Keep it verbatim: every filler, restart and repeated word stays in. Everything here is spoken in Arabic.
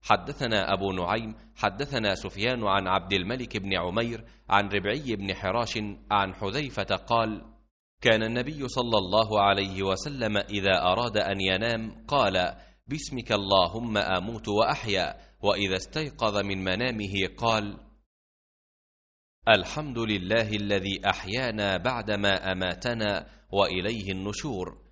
حدثنا أبو نعيم حدثنا سفيان عن عبد الملك بن عمير عن ربعي بن حراش عن حذيفة قال: كان النبي صلى الله عليه وسلم إذا أراد أن ينام قال: باسمك اللهم أموت وأحيا، وإذا استيقظ من منامه قال: الحمد لله الذي أحيانا بعدما أماتنا وإليه النشور.